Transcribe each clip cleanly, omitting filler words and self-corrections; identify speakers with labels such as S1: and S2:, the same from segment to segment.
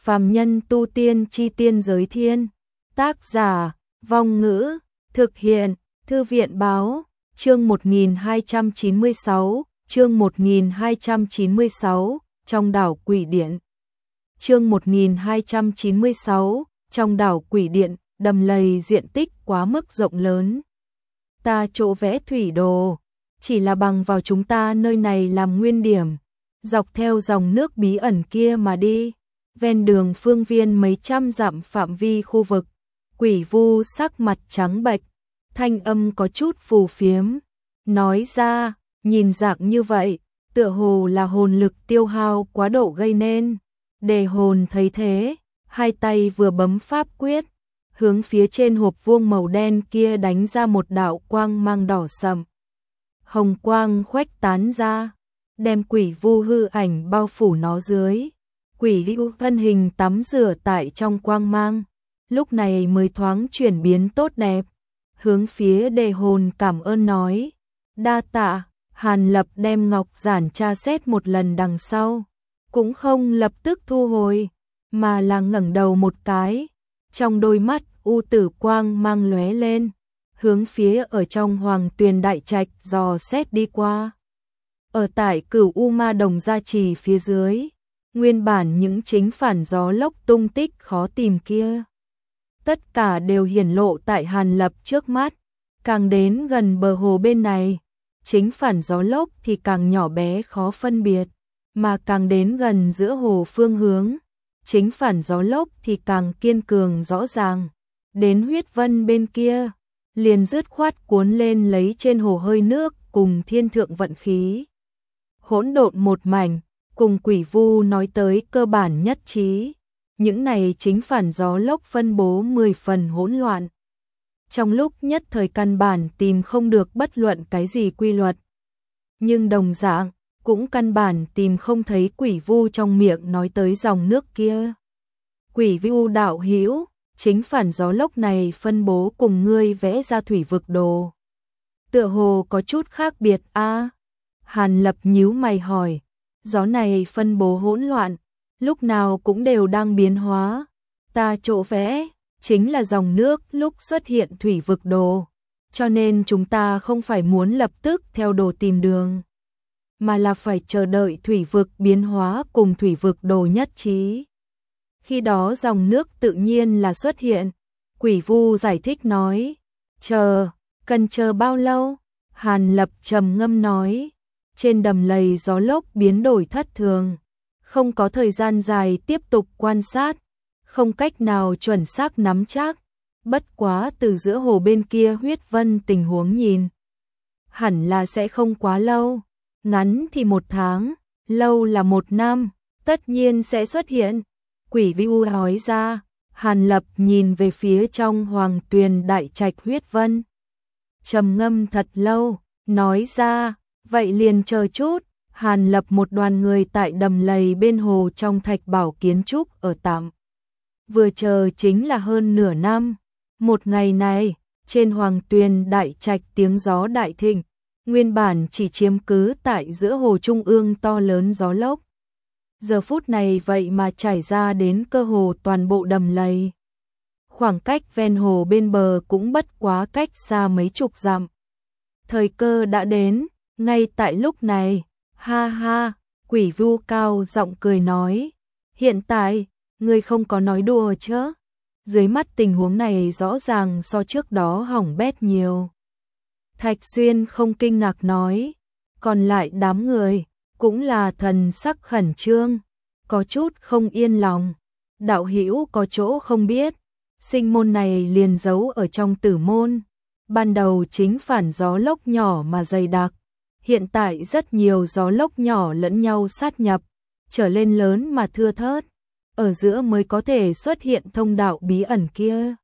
S1: Phàm nhân tu tiên chi tiên giới thiên. Tác giả, Vong Ngữ, thực hiện, Thư viện báo, chương 1296, chương 1296, trong đảo Quỷ Điện. Chương 1296, trong đảo Quỷ Điện, đầm lầy diện tích quá mức rộng lớn. Ta chỗ vẽ thủy đồ, chỉ là bằng vào chúng ta nơi này làm nguyên điểm, dọc theo dòng nước bí ẩn kia mà đi. Ven đường phương viên mấy trăm dặm phạm vi khu vực, Quỷ Vu sắc mặt trắng bệch, thanh âm có chút phù phiếm, nói ra, nhìn dạng như vậy, tựa hồ là hồn lực tiêu hao quá độ gây nên. Đề hồn thấy thế, hai tay vừa bấm pháp quyết, hướng phía trên hộp vuông màu đen kia đánh ra một đạo quang mang đỏ sậm. Hồng quang khuếch tán ra, đem Quỷ Vu hư ảnh bao phủ nó dưới. Quỷ Vu thân hình tắm rửa tại trong quang mang, lúc này mới thoáng chuyển biến tốt đẹp, hướng phía đề hồn cảm ơn nói, đa tạ. Hàn Lập đem ngọc giản tra xét một lần đằng sau, cũng không lập tức thu hồi, mà là ngẩng đầu một cái, trong đôi mắt u tử quang mang lóe lên, hướng phía ở trong Hoàng Tuyền đại trạch dò xét đi qua. Ở tại Cửu U Ma Đồng gia trì phía dưới, nguyên bản những chính phản gió lốc tung tích khó tìm kia, tất cả đều hiển lộ tại Hàn Lập trước mắt. Càng đến gần bờ hồ bên này, chính phản gió lốc thì càng nhỏ bé khó phân biệt, mà càng đến gần giữa hồ phương hướng, chính phản gió lốc thì càng kiên cường rõ ràng. Đến huyết vân bên kia, liền dứt khoát cuốn lên lấy trên hồ hơi nước cùng thiên thượng vận khí. Hỗn độn một mảnh, cùng Quỷ Vu nói tới cơ bản nhất trí. Những này chính phản gió lốc phân bố 10 phần hỗn loạn. Trong lúc nhất thời căn bản tìm không được bất luận cái gì quy luật. Nhưng đồng dạng, cũng căn bản tìm không thấy Quỷ Vu trong miệng nói tới dòng nước kia. Quỷ Vu đạo hữu, chính phản gió lốc này phân bố cùng ngươi vẽ ra thủy vực đồ, tựa hồ có chút khác biệt a. Hàn Lập nhíu mày hỏi, gió này phân bố hỗn loạn, lúc nào cũng đều đang biến hóa. Ta chỗ vẽ chính là dòng nước lúc xuất hiện thủy vực đồ, cho nên chúng ta không phải muốn lập tức theo đồ tìm đường, mà là phải chờ đợi thủy vực biến hóa cùng thủy vực đồ nhất trí. Khi đó dòng nước tự nhiên là xuất hiện. Quỷ Vu giải thích nói, cần chờ bao lâu? Hàn Lập trầm ngâm nói, trên đầm lầy gió lốc biến đổi thất thường, không có thời gian dài tiếp tục quan sát, không cách nào chuẩn xác nắm chắc. Bất quá từ giữa hồ bên kia huyết vân tình huống nhìn, hẳn là sẽ không quá lâu, ngắn thì 1 tháng, lâu là 1 năm, tất nhiên sẽ xuất hiện. Quỷ Vu nói ra. Hàn Lập nhìn về phía trong Hoàng Tuyền đại trạch huyết vân, trầm ngâm thật lâu, nói ra, vậy liền chờ chút. Hàn Lập một đoàn người tại đầm lầy bên hồ trong thạch bảo kiến trúc ở tạm. Vừa chờ chính là hơn nửa năm. Một ngày này, trên Hoàng Tuyền đại trạch tiếng gió đại thịnh, nguyên bản chỉ chiếm cứ tại giữa hồ trung ương to lớn gió lốc. Giờ phút này vậy mà trải ra đến cơ hồ toàn bộ đầm lầy. Khoảng cách ven hồ bên bờ cũng bất quá cách xa mấy chục dặm. Thời cơ đã đến, ngay tại lúc này, ha ha, Quỷ Vu cao giọng cười nói, hiện tại, ngươi không có nói đùa chứ? Dưới mắt tình huống này rõ ràng so trước đó hỏng bét nhiều. Thạch Xuyên không kinh ngạc nói, còn lại đám người cũng là thần sắc khẩn trương, có chút không yên lòng. Đạo hữu có chỗ không biết, sinh môn này liền giấu ở trong tử môn. Ban đầu chính phản gió lốc nhỏ mà dày đặc, hiện tại rất nhiều gió lốc nhỏ lẫn nhau sát nhập, trở lên lớn mà thưa thớt, ở giữa mới có thể xuất hiện thông đạo bí ẩn kia.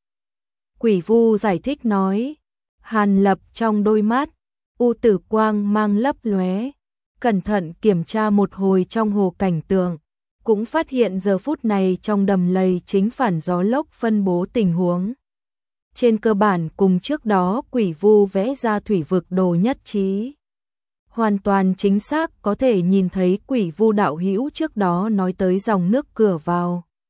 S1: Quỷ Vu giải thích nói. Hàn Lập trong đôi mắt u tử quang mang lấp lóe, cẩn thận kiểm tra một hồi trong hồ cảnh tượng, cũng phát hiện giờ phút này trong đầm lầy chính phản gió lốc phân bố tình huống. Trên cơ bản cùng trước đó Quỷ Vu vẽ ra thủy vực đồ nhất trí. Hoàn toàn chính xác có thể nhìn thấy Quỷ Vu đạo hữu trước đó nói tới dòng nước cửa vào.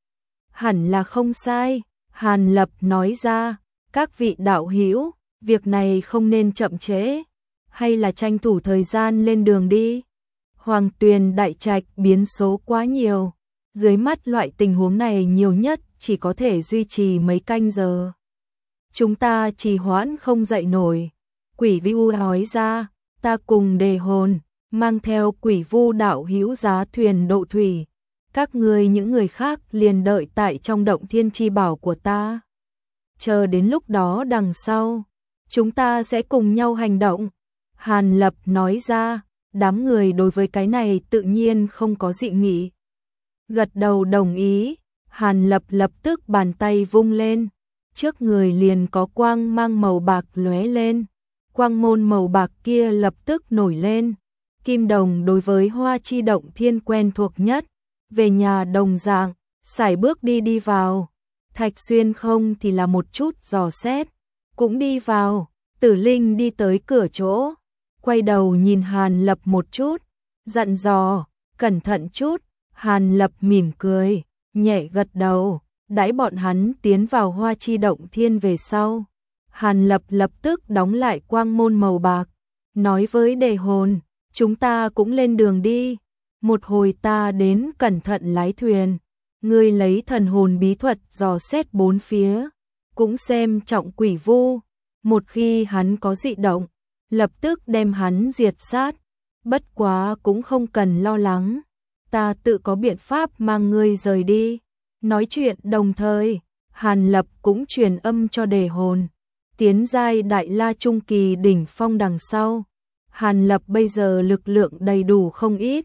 S1: Hẳn là không sai, Hàn Lập nói ra, các vị đạo hữu, việc này không nên chậm trễ, hay là tranh thủ thời gian lên đường đi. Hoàng Tuyền đại trạch biến số quá nhiều, dưới mắt loại tình huống này nhiều nhất chỉ có thể duy trì mấy canh giờ. Chúng ta trì hoãn không dậy nổi. Quỷ Vu nói ra, ta cùng Đề Hồn mang theo Quỷ Vu đạo hữu giá thuyền độ thủy, các ngươi những người khác liền đợi tại trong động thiên chi bảo của ta. Chờ đến lúc đó đằng sau, chúng ta sẽ cùng nhau hành động. Hàn Lập nói ra, đám người đối với cái này tự nhiên không có dị nghị. Gật đầu đồng ý, Hàn Lập lập tức bàn tay vung lên, trước người liền có quang mang màu bạc lóe lên, quang môn màu bạc kia lập tức nổi lên. Kim Đồng đối với Hoa Chi động thiên quen thuộc nhất, về nhà đồng dạng, sải bước đi vào. Thạch Xuyên không thì là một chút dò xét, cũng đi vào. Tử Linh đi tới cửa chỗ, quay đầu nhìn Hàn Lập một chút, dặn dò, cẩn thận chút. Hàn Lập mỉm cười, nhẹ gật đầu, đãi bọn hắn tiến vào Hoa Chi động thiên về sau. Hàn Lập lập tức đóng lại quang môn màu bạc, nói với Đề Hồn, chúng ta cũng lên đường đi, một hồi ta đến cẩn thận lái thuyền, ngươi lấy thần hồn bí thuật dò xét bốn phía, cũng xem trọng Quỷ Vu, một khi hắn có dị động, lập tức đem hắn diệt sát, bất quá cũng không cần lo lắng, ta tự có biện pháp mang ngươi rời đi. Nói chuyện đồng thời, Hàn Lập cũng truyền âm cho Đề Hồn, tiến giai Đại La Trung Kỳ đỉnh phong đằng sau. Hàn Lập bây giờ lực lượng đầy đủ không ít.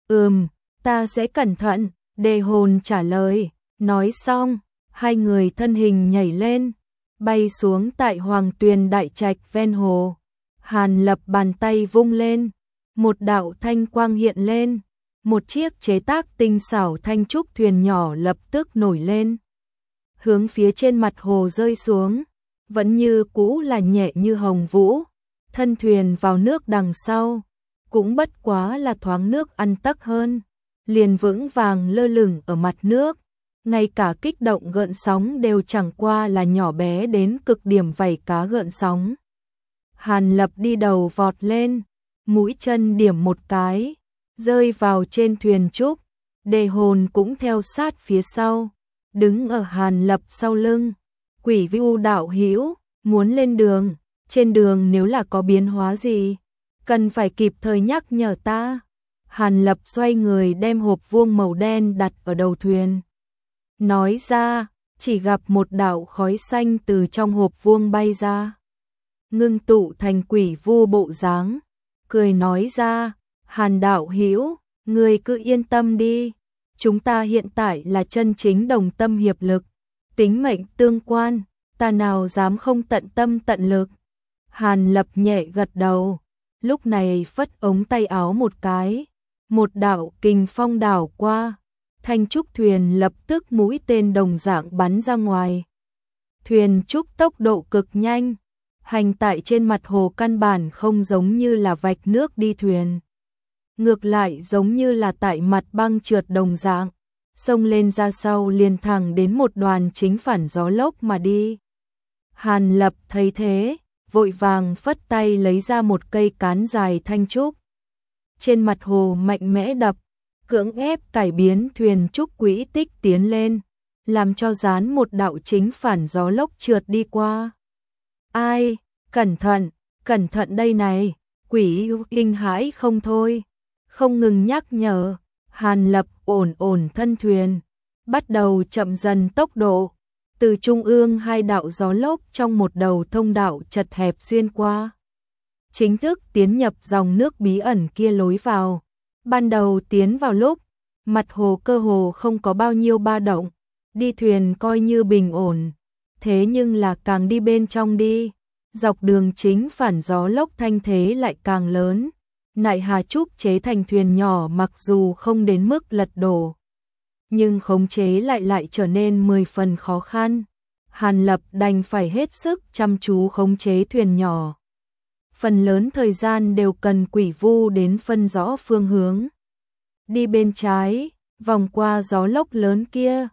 S1: Ta sẽ cẩn thận, Đề Hồn trả lời. Nói xong, hai người thân hình nhảy lên, bay xuống tại Hoàng Tuyền đại trạch ven hồ. Hàn Lập bàn tay vung lên, một đạo thanh quang hiện lên, một chiếc chế tác tinh xảo thanh trúc thuyền nhỏ lập tức nổi lên, hướng phía trên mặt hồ rơi xuống, vẫn như cũ là nhẹ như hồng vũ. Thân thuyền vào nước đằng sau, cũng bất quá là thoáng nước ăn tấc hơn, liền vững vàng lơ lửng ở mặt nước, ngay cả kích động gợn sóng đều chẳng qua là nhỏ bé đến cực điểm vảy cá gợn sóng. Hàn Lập đi đầu vọt lên, mũi chân điểm một cái, rơi vào trên thuyền trúc. Đề Hồn cũng theo sát phía sau, đứng ở Hàn Lập sau lưng. Quỷ Vu đạo hữu, muốn lên đường, trên đường nếu là có biến hóa gì, cần phải kịp thời nhắc nhở ta. Hàn Lập xoay người đem hộp vuông màu đen đặt ở đầu thuyền, nói ra, chỉ gặp một đạo khói xanh từ trong hộp vuông bay ra, ngưng tụ thành Quỷ Vu bộ dáng, cười nói ra, Hàn đạo hữu, ngươi cứ yên tâm đi, chúng ta hiện tại là chân chính đồng tâm hiệp lực, tính mệnh tương quan, ta nào dám không tận tâm tận lực. Hàn Lập nhẹ gật đầu, lúc này phất ống tay áo một cái, một đạo kình phong đảo qua, thanh trúc thuyền lập tức mũi tên đồng dạng bắn ra ngoài. Thuyền trúc tốc độ cực nhanh, hành tại trên mặt hồ căn bản không giống như là vạch nước đi thuyền, ngược lại giống như là tại mặt băng trượt đồng dạng, xông lên ra sau liền thẳng đến một đoàn chính phản gió lốc mà đi. Hàn Lập thấy thế, vội vàng phất tay lấy ra một cây cán dài thanh trúc, trên mặt hồ mạnh mẽ đập, cưỡng ép cải biến thuyền trúc quỹ tích tiến lên, làm cho dán một đạo chính phản gió lốc trượt đi qua. Ai, cẩn thận đây này, Quỷ kinh hãi không thôi, không ngừng nhắc nhở. Hàn Lập ổn thân thuyền, bắt đầu chậm dần tốc độ, từ trung ương hai đạo gió lốc trong một đầu thông đạo chật hẹp xuyên qua, chính thức tiến nhập dòng nước bí ẩn kia lối vào. Ban đầu tiến vào lúc, mặt hồ cơ hồ không có bao nhiêu ba động, đi thuyền coi như bình ổn, thế nhưng là càng đi bên trong đi, dọc đường chính phản gió lốc thanh thế lại càng lớn. Nại Hà Trúc chế thành thuyền nhỏ mặc dù không đến mức lật đổ, nhưng khống chế lại trở nên 10 phần khó khăn. Hàn Lập đành phải hết sức chăm chú khống chế thuyền nhỏ. Phần lớn thời gian đều cần Quỷ Vu đến phân rõ phương hướng. Đi bên trái, vòng qua gió lốc lớn kia,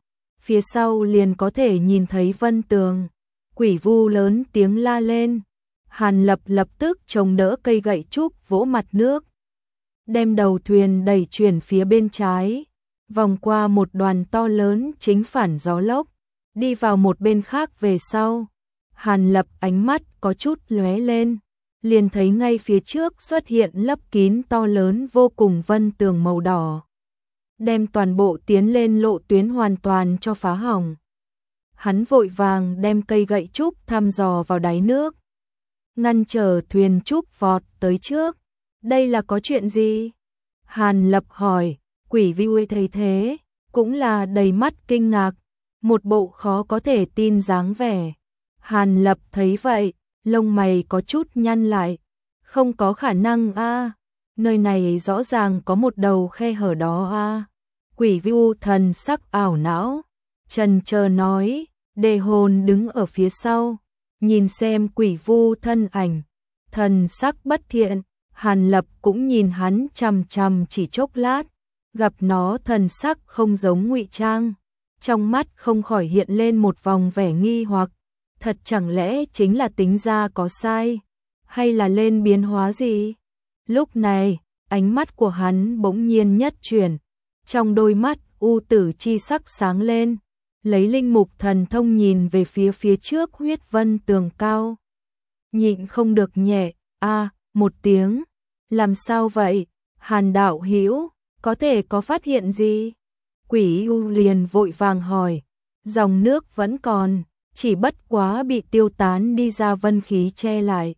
S1: phía sau liền có thể nhìn thấy vân tường. Quỷ Vu lớn tiếng la lên. Hàn Lập lập tức chống đỡ cây gậy trúc vỗ mặt nước, đem đầu thuyền đẩy chuyển phía bên trái, vòng qua một đoàn to lớn chính phản gió lốc, đi vào một bên khác về sau. Hàn Lập ánh mắt có chút lóe lên, liền thấy ngay phía trước xuất hiện lấp kín to lớn vô cùng vân tường màu đỏ, đem toàn bộ tiến lên lộ tuyến hoàn toàn cho phá hỏng. Hắn vội vàng đem cây gậy trúc thăm dò vào đáy nước, ngăn trở thuyền trúc vọt tới trước. Đây là có chuyện gì? Hàn Lập hỏi. Quỷ Vu thấy thế, cũng là đầy mắt kinh ngạc, một bộ khó có thể tin dáng vẻ. Hàn Lập thấy vậy, lông mày có chút nhăn lại. Không có khả năng a, nơi này rõ ràng có một đầu khe hở đó a. Quỷ Vu thần sắc ảo não, chần chờ nói. Đề Hồn đứng ở phía sau, nhìn xem Quỷ Vu thân ảnh, thần sắc bất thiện. Hàn Lập cũng nhìn hắn chằm chằm chỉ chốc lát, gặp nó thần sắc không giống ngụy trang, trong mắt không khỏi hiện lên một vòng vẻ nghi hoặc, thật chẳng lẽ chính là tính ra có sai, hay là lên biến hóa gì? Lúc này, ánh mắt của hắn bỗng nhiên nhất chuyển, trong đôi mắt u tử chi sắc sáng lên, lấy linh mục thần thông nhìn về phía trước huyết vân tường cao. Nhịn không được nhẹ, một tiếng. Làm sao vậy? Hàn đạo hữu, có thể có phát hiện gì? Quỷ U liền vội vàng hỏi. Dòng nước vẫn còn, chỉ bất quá bị tiêu tán đi ra vân khí che lại.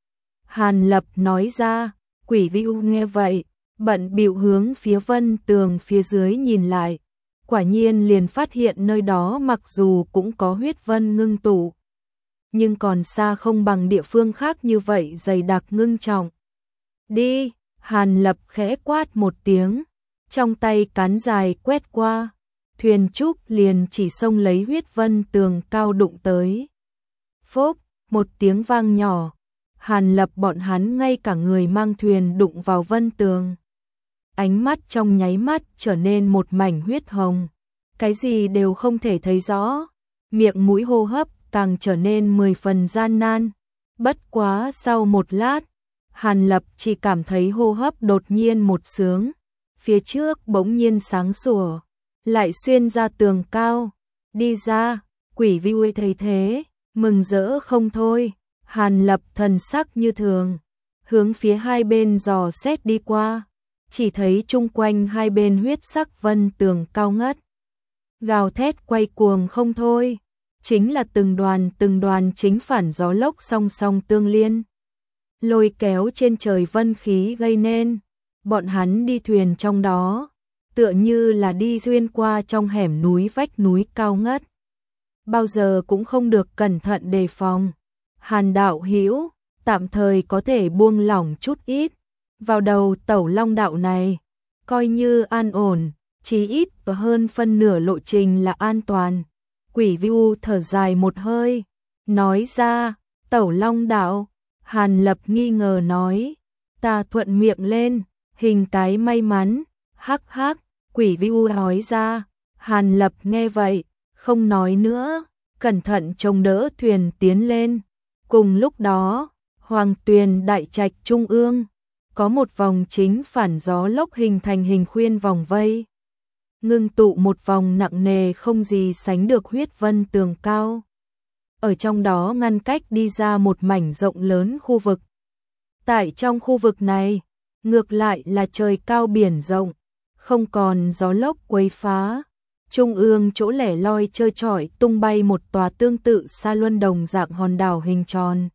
S1: Hàn Lập nói ra. Quỷ Vi U nghe vậy, bận bịu hướng phía vân tường phía dưới nhìn lại. Quả nhiên liền phát hiện nơi đó mặc dù cũng có huyết vân ngưng tụ, nhưng còn xa không bằng địa phương khác như vậy dày đặc ngưng trọng. Đi, Hàn Lập khẽ quát một tiếng, trong tay cán dài quét qua, thuyền trúc liền chỉ xông lấy huyết vân tường cao đụng tới. Phốp, một tiếng vang nhỏ, Hàn Lập bọn hắn ngay cả người mang thuyền đụng vào vân tường. Ánh mắt trong nháy mắt trở nên một mảnh huyết hồng, cái gì đều không thể thấy rõ, miệng mũi hô hấp càng trở nên 10 phần gian nan. Bất quá sau một lát, Hàn Lập chỉ cảm thấy hô hấp đột nhiên một sướng, phía trước bỗng nhiên sáng sủa, lại xuyên ra tường cao, đi ra. Quỷ Vi U thấy thế, mừng rỡ không thôi. Hàn Lập thần sắc như thường, hướng phía hai bên dò xét đi qua, chỉ thấy chung quanh hai bên huyết sắc vân tường cao ngất, gào thét quay cuồng không thôi, chính là từng đoàn chính phản gió lốc song song tương liên, lôi kéo trên trời vân khí gây nên. Bọn hắn đi thuyền trong đó, tựa như là đi xuyên qua trong hẻm núi vách núi cao ngất, bao giờ cũng không được cẩn thận đề phòng. Hàn đạo hữu, tạm thời có thể buông lỏng chút ít, vào đầu Tẩu Long đạo này, coi như an ổn, chí ít và hơn phân nửa lộ trình là an toàn. Quỷ Vi U thở dài một hơi, nói ra. Tẩu Long đạo? Hàn Lập nghi ngờ nói. Ta thuận miệng lên, hình cái may mắn. Hắc hắc, Quỷ Vi U nói ra. Hàn Lập nghe vậy, không nói nữa, cẩn thận chống đỡ thuyền tiến lên. Cùng lúc đó, Hoàng Tuyền đại trạch trung ương, có một vòng chính phản gió lốc hình thành hình khuyên vòng vây, ngưng tụ một vòng nặng nề không gì sánh được huyết vân tường cao. Ở trong đó ngăn cách đi ra một mảnh rộng lớn khu vực. Tại trong khu vực này, ngược lại là trời cao biển rộng, không còn gió lốc quấy phá. Trung ương chỗ lẻ loi trơ trọi tung bay một tòa tương tự Sa Luân đồng dạng hòn đảo hình tròn.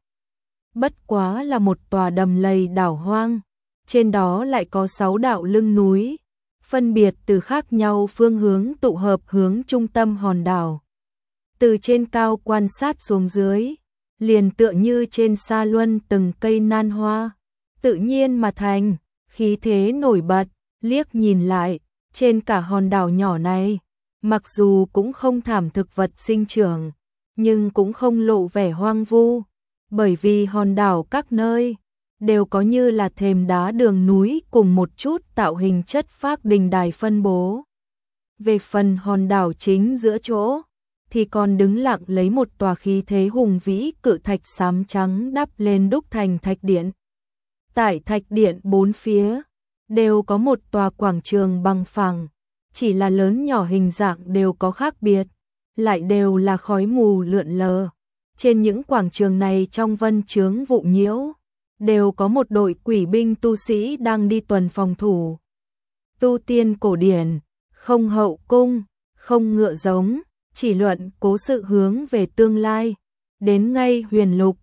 S1: Bất quá là một tòa đầm lầy đảo hoang, trên đó lại có 6 đạo lưng núi, phân biệt từ khác nhau phương hướng tụ hợp hướng trung tâm hòn đảo. Từ trên cao quan sát xuống dưới, liền tựa như trên Sa Luân từng cây nan hoa, tự nhiên mà thành, khí thế nổi bật. Liếc nhìn lại, trên cả hòn đảo nhỏ này, mặc dù cũng không thảm thực vật sinh trưởng, nhưng cũng không lộ vẻ hoang vu, bởi vì hòn đảo các nơi đều có như là thềm đá đường núi cùng một chút tạo hình chất phác đình đài phân bố. Về phần hòn đảo chính giữa chỗ, thì còn đứng lặng lấy một tòa khí thế hùng vĩ cự thạch xám trắng đắp lên đúc thành thạch điện. Tại thạch điện bốn phía, đều có một tòa quảng trường bằng phẳng, chỉ là lớn nhỏ hình dạng đều có khác biệt, lại đều là khói mù lượn lờ. Trên những quảng trường này trong vân chướng vụ nhiễu, đều có một đội quỷ binh tu sĩ đang đi tuần phòng thủ. Tu tiên cổ điển, không hậu cung, không ngựa giống, chỉ luận cố sự hướng về tương lai. Đến ngay huyền lục,